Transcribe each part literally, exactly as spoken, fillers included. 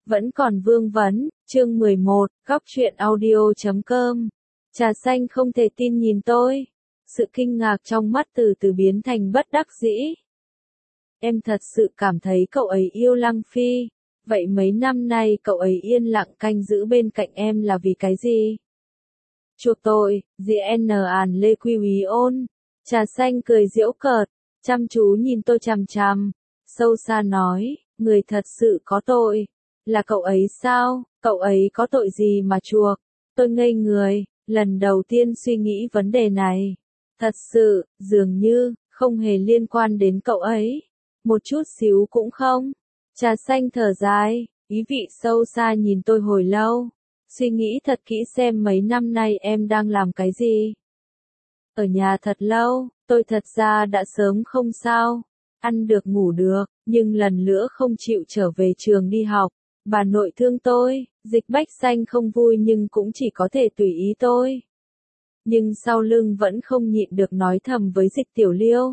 Vẫn còn vương vấn, chương mười một, góc truyện audio chấm com. Trà xanh không thể tin nhìn tôi. Sự kinh ngạc trong mắt từ từ biến thành bất đắc dĩ. Em thật sự cảm thấy cậu ấy yêu Lăng Phi. Vậy mấy năm nay cậu ấy yên lặng canh giữ bên cạnh em là vì cái gì? Chuộc tội, G N Àn Lê Quy Úy ôn. Trà xanh cười giễu cợt, chăm chú nhìn tôi chằm chằm, sâu xa nói, người thật sự có tội. Là cậu ấy sao? Cậu ấy có tội gì mà chuộc? Tôi ngây người, lần đầu tiên suy nghĩ vấn đề này. Thật sự, dường như, không hề liên quan đến cậu ấy. Một chút xíu cũng không. Trà xanh thở dài, ý vị sâu xa nhìn tôi hồi lâu. Suy nghĩ thật kỹ xem mấy năm nay em đang làm cái gì. Ở nhà thật lâu, tôi thật ra đã sớm không sao. Ăn được ngủ được, nhưng lần nữa không chịu trở về trường đi học. Bà nội thương tôi, Dịch Bách Xanh không vui nhưng cũng chỉ có thể tùy ý tôi. Nhưng sau lưng vẫn không nhịn được nói thầm với Dịch Tiểu Liêu.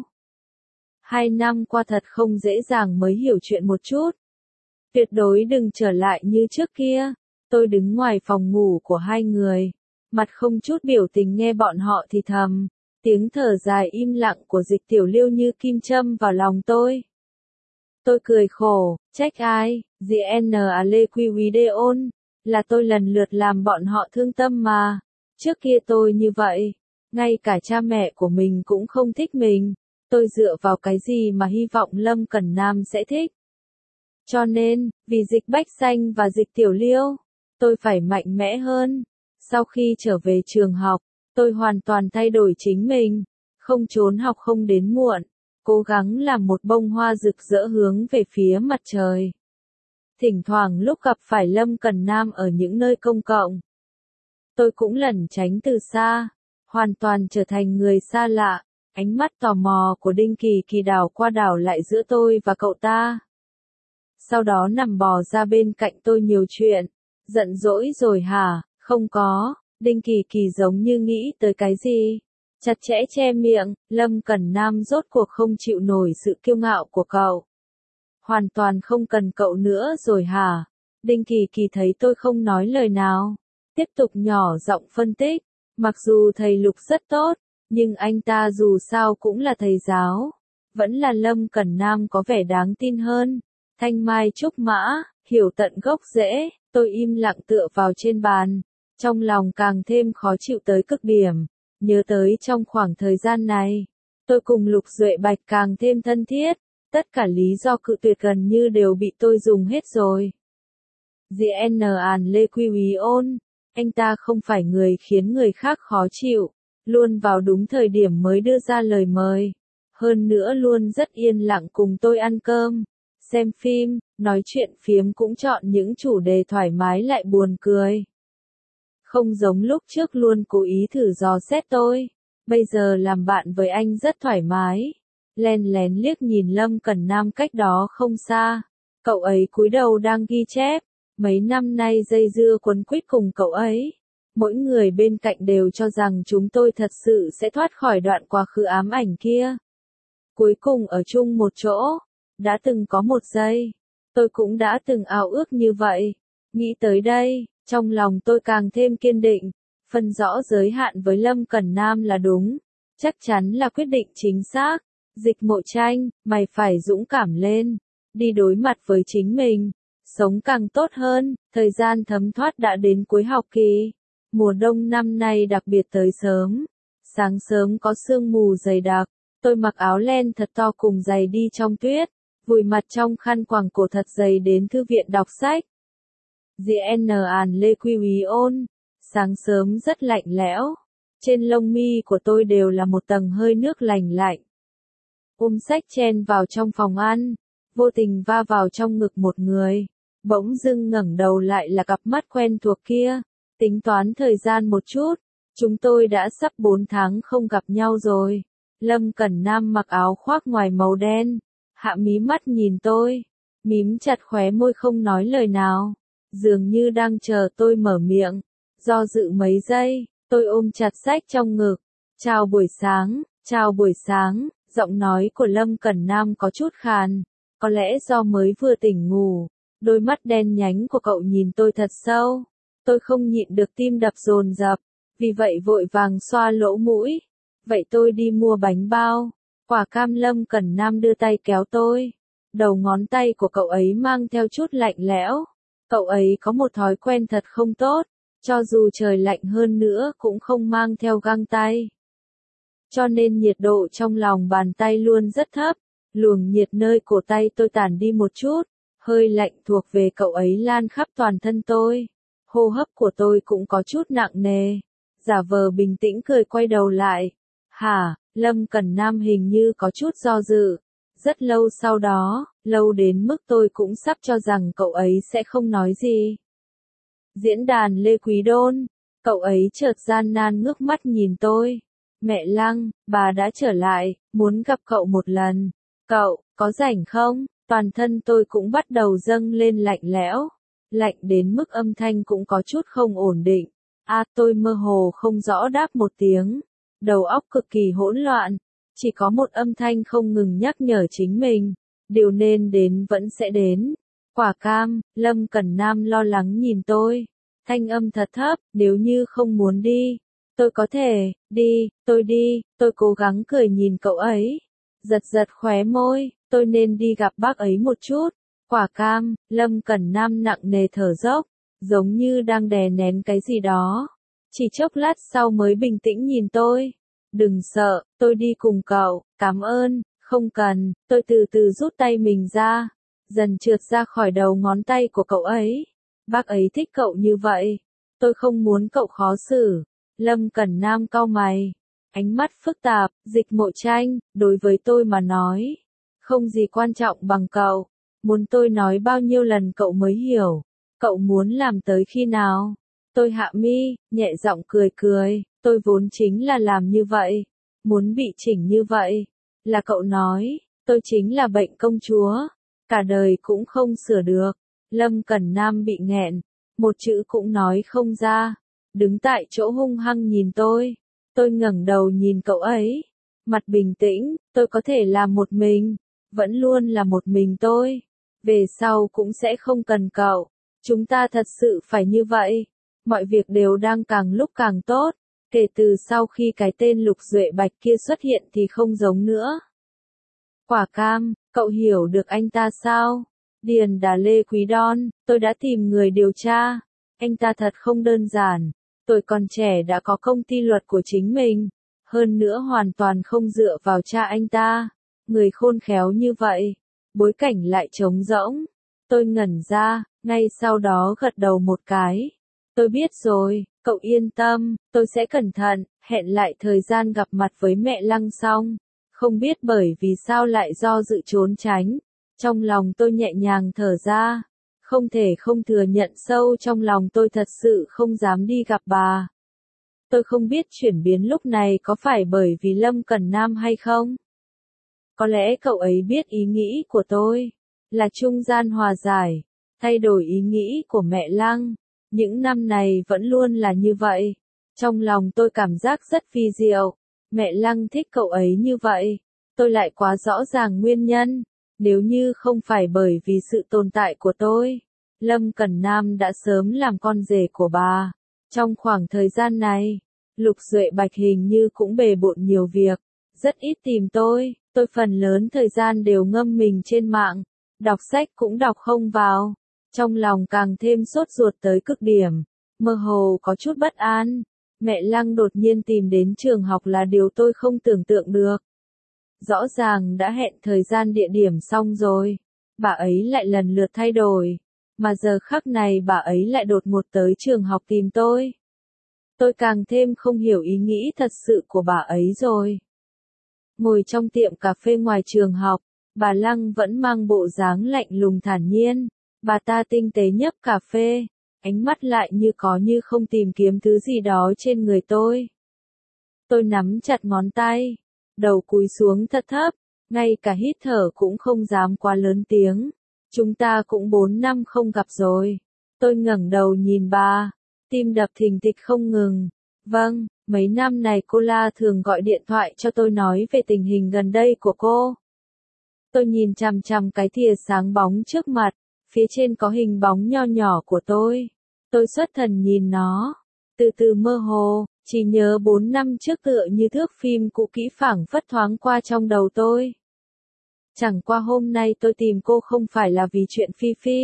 Hai năm qua thật không dễ dàng mới hiểu chuyện một chút. Tuyệt đối đừng trở lại như trước kia. Tôi đứng ngoài phòng ngủ của hai người, mặt không chút biểu tình nghe bọn họ thì thầm. Tiếng thở dài im lặng của Dịch Tiểu Liêu như kim châm vào lòng tôi. Tôi cười khổ, trách ai, G N A Lê Quy Úy Đê ôn, là tôi lần lượt làm bọn họ thương tâm mà. Trước kia tôi như vậy, ngay cả cha mẹ của mình cũng không thích mình. Tôi dựa vào cái gì mà hy vọng Lâm Cẩn Nam sẽ thích. Cho nên, vì Dịch Bách Xanh và Dịch Tiểu Liêu, tôi phải mạnh mẽ hơn. Sau khi trở về trường học, tôi hoàn toàn thay đổi chính mình, không trốn học không đến muộn, cố gắng làm một bông hoa rực rỡ hướng về phía mặt trời. Thỉnh thoảng lúc gặp phải Lâm Cẩn Nam ở những nơi công cộng, tôi cũng lẩn tránh từ xa, hoàn toàn trở thành người xa lạ. Ánh mắt tò mò của Đinh Kỳ Kỳ đảo qua đảo lại giữa tôi và cậu ta. Sau đó nằm bò ra bên cạnh tôi nhiều chuyện. Giận dỗi rồi hả? Không có. Đinh Kỳ Kỳ giống như nghĩ tới cái gì. Chặt chẽ che miệng, Lâm Cẩn Nam rốt cuộc không chịu nổi sự kiêu ngạo của cậu. Hoàn toàn không cần cậu nữa rồi hả? Đinh Kỳ Kỳ thấy tôi không nói lời nào. Tiếp tục nhỏ giọng phân tích. Mặc dù thầy Lục rất tốt, nhưng anh ta dù sao cũng là thầy giáo. Vẫn là Lâm Cẩn Nam có vẻ đáng tin hơn. Thanh mai trúc mã, hiểu tận gốc rễ. Tôi im lặng tựa vào trên bàn. Trong lòng càng thêm khó chịu tới cực điểm. Nhớ tới trong khoảng thời gian này, tôi cùng Lục Duệ Bạch càng thêm thân thiết. Tất cả lý do cự tuyệt gần như đều bị tôi dùng hết rồi. G N Àn Lê Quy Úy ôn, anh ta không phải người khiến người khác khó chịu. Luôn vào đúng thời điểm mới đưa ra lời mời. Hơn nữa luôn rất yên lặng cùng tôi ăn cơm, xem phim, nói chuyện phiếm, cũng chọn những chủ đề thoải mái lại buồn cười. Không giống lúc trước luôn cố ý thử dò xét tôi. Bây giờ làm bạn với anh rất thoải mái. Len lén liếc nhìn Lâm Cẩn Nam cách đó không xa. Cậu ấy cúi đầu đang ghi chép. Mấy năm nay dây dưa quấn quýt cùng cậu ấy. Mỗi người bên cạnh đều cho rằng chúng tôi thật sự sẽ thoát khỏi đoạn quá khứ ám ảnh kia. Cuối cùng ở chung một chỗ. Đã từng có một giây, tôi cũng đã từng ao ước như vậy. Nghĩ tới đây, trong lòng tôi càng thêm kiên định. Phân rõ giới hạn với Lâm Cẩn Nam là đúng. Chắc chắn là quyết định chính xác. Dịch Mộ Tranh, mày phải dũng cảm lên. Đi đối mặt với chính mình. Sống càng tốt hơn. Thời gian thấm thoát đã đến cuối học kỳ. Mùa đông năm nay đặc biệt tới sớm. Sáng sớm có sương mù dày đặc. Tôi mặc áo len thật to cùng giày đi trong tuyết. Vùi mặt trong khăn quàng cổ thật dày đến thư viện đọc sách. G N Àn Lê Quy Úy ôn. Sáng sớm rất lạnh lẽo. Trên lông mi của tôi đều là một tầng hơi nước lành lạnh. Ôm sách chen vào trong phòng ăn. Vô tình va vào trong ngực một người. Bỗng dưng ngẩng đầu lại là cặp mắt quen thuộc kia. Tính toán thời gian một chút. Chúng tôi đã sắp bốn tháng không gặp nhau rồi. Lâm Cẩn Nam mặc áo khoác ngoài màu đen. Hạ mí mắt nhìn tôi. Mím chặt khóe môi không nói lời nào. Dường như đang chờ tôi mở miệng. Do dự mấy giây, tôi ôm chặt sách trong ngực. Chào buổi sáng, chào buổi sáng. Giọng nói của Lâm Cẩn Nam có chút khàn. Có lẽ do mới vừa tỉnh ngủ. Đôi mắt đen nhánh của cậu nhìn tôi thật sâu. Tôi không nhịn được tim đập dồn dập, vì vậy vội vàng xoa lỗ mũi. Vậy tôi đi mua bánh bao. Quả cam. Lâm Cẩn Nam đưa tay kéo tôi. Đầu ngón tay của cậu ấy mang theo chút lạnh lẽo. Cậu ấy có một thói quen thật không tốt, cho dù trời lạnh hơn nữa cũng không mang theo găng tay. Cho nên nhiệt độ trong lòng bàn tay luôn rất thấp, luồng nhiệt nơi cổ tay tôi tản đi một chút, hơi lạnh thuộc về cậu ấy lan khắp toàn thân tôi. Hô hấp của tôi cũng có chút nặng nề, giả vờ bình tĩnh cười quay đầu lại. Hả? Lâm Cẩn Nam hình như có chút do dự. Rất lâu sau đó, lâu đến mức tôi cũng sắp cho rằng cậu ấy sẽ không nói gì. Diễn đàn Lê Quý Đôn, cậu ấy chợt gian nan ngước mắt nhìn tôi. Mẹ Lăng, bà đã trở lại, muốn gặp cậu một lần. Cậu, có rảnh không? Toàn thân tôi cũng bắt đầu dâng lên lạnh lẽo. Lạnh đến mức âm thanh cũng có chút không ổn định. À, tôi mơ hồ không rõ đáp một tiếng. Đầu óc cực kỳ hỗn loạn. Chỉ có một âm thanh không ngừng nhắc nhở chính mình. Điều nên đến vẫn sẽ đến. Quả cam. Lâm Cẩn Nam lo lắng nhìn tôi. Thanh âm thật thấp, nếu như không muốn đi. Tôi có thể, đi, tôi đi, tôi cố gắng cười nhìn cậu ấy. Giật giật khóe môi, tôi nên đi gặp bác ấy một chút. Quả cam. Lâm Cẩn Nam nặng nề thở dốc, giống như đang đè nén cái gì đó. Chỉ chốc lát sau mới bình tĩnh nhìn tôi. Đừng sợ, tôi đi cùng cậu, cảm ơn, không cần. Tôi từ từ rút tay mình ra, dần trượt ra khỏi đầu ngón tay của cậu ấy. Bác ấy thích cậu như vậy. Tôi không muốn cậu khó xử. Lâm Cẩn Nam cau mày, ánh mắt phức tạp. Dịch Mộ Tranh, đối với tôi mà nói, không gì quan trọng bằng cậu. Muốn tôi nói bao nhiêu lần cậu mới hiểu? Cậu muốn làm tới khi nào? Tôi hạ mi, nhẹ giọng cười cười. Tôi vốn chính là làm như vậy. Muốn bị chỉnh như vậy. Là cậu nói, tôi chính là bệnh công chúa. Cả đời cũng không sửa được. Lâm Cẩn Nam bị nghẹn. Một chữ cũng nói không ra. Đứng tại chỗ hung hăng nhìn tôi. Tôi ngẩng đầu nhìn cậu ấy. Mặt bình tĩnh, tôi có thể làm một mình. Vẫn luôn là một mình tôi. Về sau cũng sẽ không cần cậu. Chúng ta thật sự phải như vậy. Mọi việc đều đang càng lúc càng tốt. Kể từ sau khi cái tên Lục Duệ Bạch kia xuất hiện thì không giống nữa. Quả cam, cậu hiểu được anh ta sao? Điền Đà Lê Quý Đon, tôi đã tìm người điều tra. Anh ta thật không đơn giản. Tôi còn trẻ đã có công ty luật của chính mình. Hơn nữa hoàn toàn không dựa vào cha anh ta. Người khôn khéo như vậy. Bối cảnh lại trống rỗng. Tôi ngẩn ra, ngay sau đó gật đầu một cái. Tôi biết rồi, cậu yên tâm, tôi sẽ cẩn thận, hẹn lại thời gian gặp mặt với mẹ Lăng xong. Không biết bởi vì sao lại do dự trốn tránh. Trong lòng tôi nhẹ nhàng thở ra. Không thể không thừa nhận sâu trong lòng tôi thật sự không dám đi gặp bà. Tôi không biết chuyển biến lúc này có phải bởi vì Lâm Cẩn Nam hay không? Có lẽ cậu ấy biết ý nghĩ của tôi, là trung gian hòa giải, thay đổi ý nghĩ của mẹ Lăng. Những năm này vẫn luôn là như vậy. Trong lòng tôi cảm giác rất vi diệu. Mẹ Lăng thích cậu ấy như vậy. Tôi lại quá rõ ràng nguyên nhân. Nếu như không phải bởi vì sự tồn tại của tôi, Lâm Cẩn Nam đã sớm làm con rể của bà. Trong khoảng thời gian này, Lục Duệ Bạch hình như cũng bề bộn nhiều việc, rất ít tìm tôi. Tôi phần lớn thời gian đều ngâm mình trên mạng, đọc sách cũng đọc không vào. Trong lòng càng thêm sốt ruột tới cực điểm, mơ hồ có chút bất an. Mẹ Lăng đột nhiên tìm đến trường học là điều tôi không tưởng tượng được. Rõ ràng đã hẹn thời gian địa điểm xong rồi, bà ấy lại lần lượt thay đổi, mà giờ khắc này bà ấy lại đột ngột tới trường học tìm tôi. Tôi càng thêm không hiểu ý nghĩ thật sự của bà ấy rồi. Ngồi trong tiệm cà phê ngoài trường học, bà Lăng vẫn mang bộ dáng lạnh lùng thản nhiên. Bà ta tinh tế nhấp cà phê, ánh mắt lại như có như không tìm kiếm thứ gì đó trên người tôi. Tôi nắm chặt ngón tay, đầu cúi xuống thật thấp, ngay cả hít thở cũng không dám quá lớn tiếng. Chúng ta cũng bốn năm không gặp rồi. Tôi ngẩng đầu nhìn bà, tim đập thình thịch không ngừng. Vâng, mấy năm này cô La thường gọi điện thoại cho tôi nói về tình hình gần đây của cô. Tôi nhìn chằm chằm cái thìa sáng bóng trước mặt, Phía trên có hình bóng nho nhỏ của tôi. Tôi xuất thần nhìn nó. Từ từ mơ hồ, chỉ nhớ bốn năm trước tựa như thước phim cũ kỹ phảng phất thoáng qua trong đầu tôi. Chẳng qua hôm nay tôi tìm cô không phải là vì chuyện Phi Phi.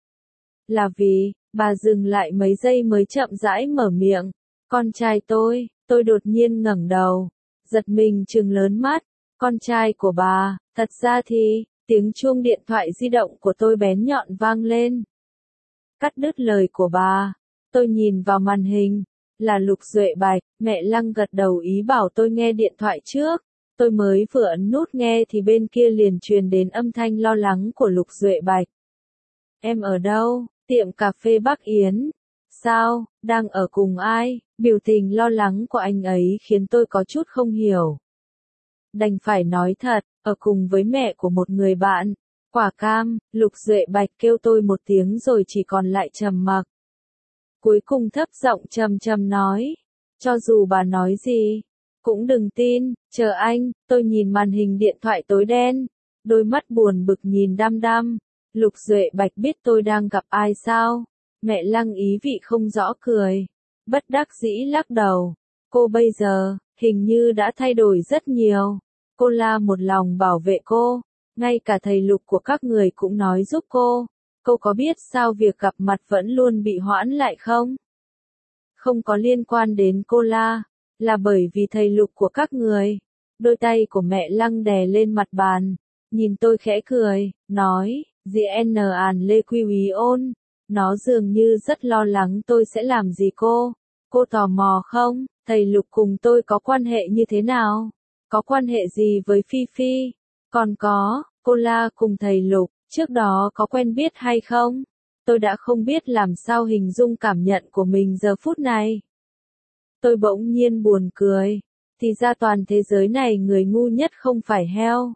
Là vì, bà dừng lại mấy giây mới chậm rãi mở miệng. Con trai tôi, tôi đột nhiên ngẩng đầu. Giật mình trừng lớn mắt. Con trai của bà, thật ra thì, tiếng chuông điện thoại di động của tôi bén nhọn vang lên. Cắt đứt lời của bà. Tôi nhìn vào màn hình. Là Lục Duệ Bạch, mẹ Lăng gật đầu ý bảo tôi nghe điện thoại trước. Tôi mới vừa ấn nút nghe thì bên kia liền truyền đến âm thanh lo lắng của Lục Duệ Bạch. Em ở đâu? Tiệm cà phê Bắc Yến. Sao? Đang ở cùng ai? Biểu tình lo lắng của anh ấy khiến tôi có chút không hiểu. Đành phải nói thật, ở cùng với mẹ của một người bạn. Quả cam, Lục Duệ Bạch kêu tôi một tiếng rồi chỉ còn lại trầm mặc. Cuối cùng thấp giọng trầm trầm nói. Cho dù bà nói gì, cũng đừng tin, chờ anh. Tôi nhìn màn hình điện thoại tối đen. Đôi mắt buồn bực nhìn đăm đăm. Lục Duệ Bạch biết tôi đang gặp ai sao? Mẹ Lăng ý vị không rõ cười. Bất đắc dĩ lắc đầu. Cô bây giờ, hình như đã thay đổi rất nhiều. Cô la một lòng bảo vệ cô. Ngay cả thầy Lục của các người cũng nói giúp cô. Cô có biết sao việc gặp mặt vẫn luôn bị hoãn lại không? Không có liên quan đến cô la. Là bởi vì thầy Lục của các người. Đôi tay của mẹ Lăng đè lên mặt bàn. Nhìn tôi khẽ cười, nói. Dì N An Lê Quy Úy ôn. Nó dường như rất lo lắng tôi sẽ làm gì cô. Cô tò mò không? Thầy Lục cùng tôi có quan hệ như thế nào? Có quan hệ gì với Phi Phi? Còn có, cô la cùng thầy Lục, trước đó có quen biết hay không? Tôi đã không biết làm sao hình dung cảm nhận của mình giờ phút này. Tôi bỗng nhiên buồn cười. Thì ra toàn thế giới này người ngu nhất không phải heo.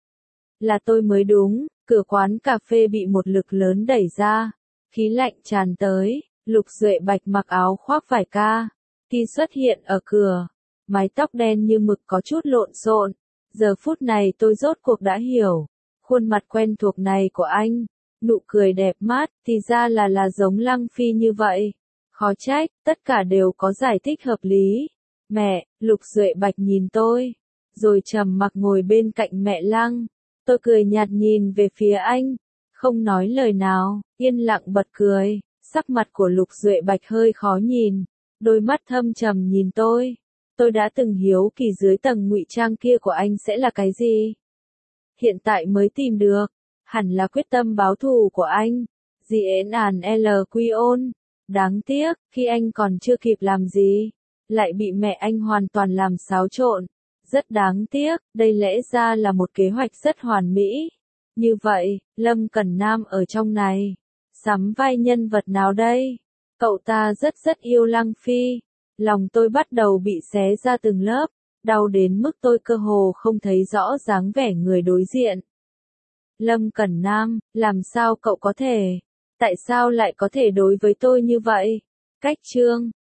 Là tôi mới đúng. Cửa quán cà phê bị một lực lớn đẩy ra. Khí lạnh tràn tới. Lục Duệ Bạch mặc áo khoác vải ca. Khi xuất hiện ở cửa. Mái tóc đen như mực có chút lộn xộn. Giờ phút này tôi rốt cuộc đã hiểu. Khuôn mặt quen thuộc này của anh. Nụ cười đẹp mắt. Thì ra là là giống Lăng Phi như vậy. Khó trách. Tất cả đều có giải thích hợp lý. Mẹ, Lục Duệ Bạch nhìn tôi. Rồi trầm mặc ngồi bên cạnh mẹ Lăng. Tôi cười nhạt nhìn về phía anh. Không nói lời nào. Yên lặng bật cười. Sắc mặt của Lục Duệ Bạch hơi khó nhìn. Đôi mắt thâm trầm nhìn tôi. Tôi đã từng hiếu kỳ dưới tầng ngụy trang kia của anh sẽ là cái gì. Hiện tại mới tìm được. Hẳn là quyết tâm báo thù của anh. Dì N An L Quy ôn. Đáng tiếc, khi anh còn chưa kịp làm gì. Lại bị mẹ anh hoàn toàn làm xáo trộn. Rất đáng tiếc, đây lẽ ra là một kế hoạch rất hoàn mỹ. Như vậy, Lâm Cẩn Nam ở trong này. Sắm vai nhân vật nào đây? Cậu ta rất rất yêu Lăng Phi. Lòng tôi bắt đầu bị xé ra từng lớp. Đau đến mức tôi cơ hồ không thấy rõ dáng vẻ người đối diện. Lâm Cẩn Nam, làm sao cậu có thể? Tại sao lại có thể đối với tôi như vậy? Cách chương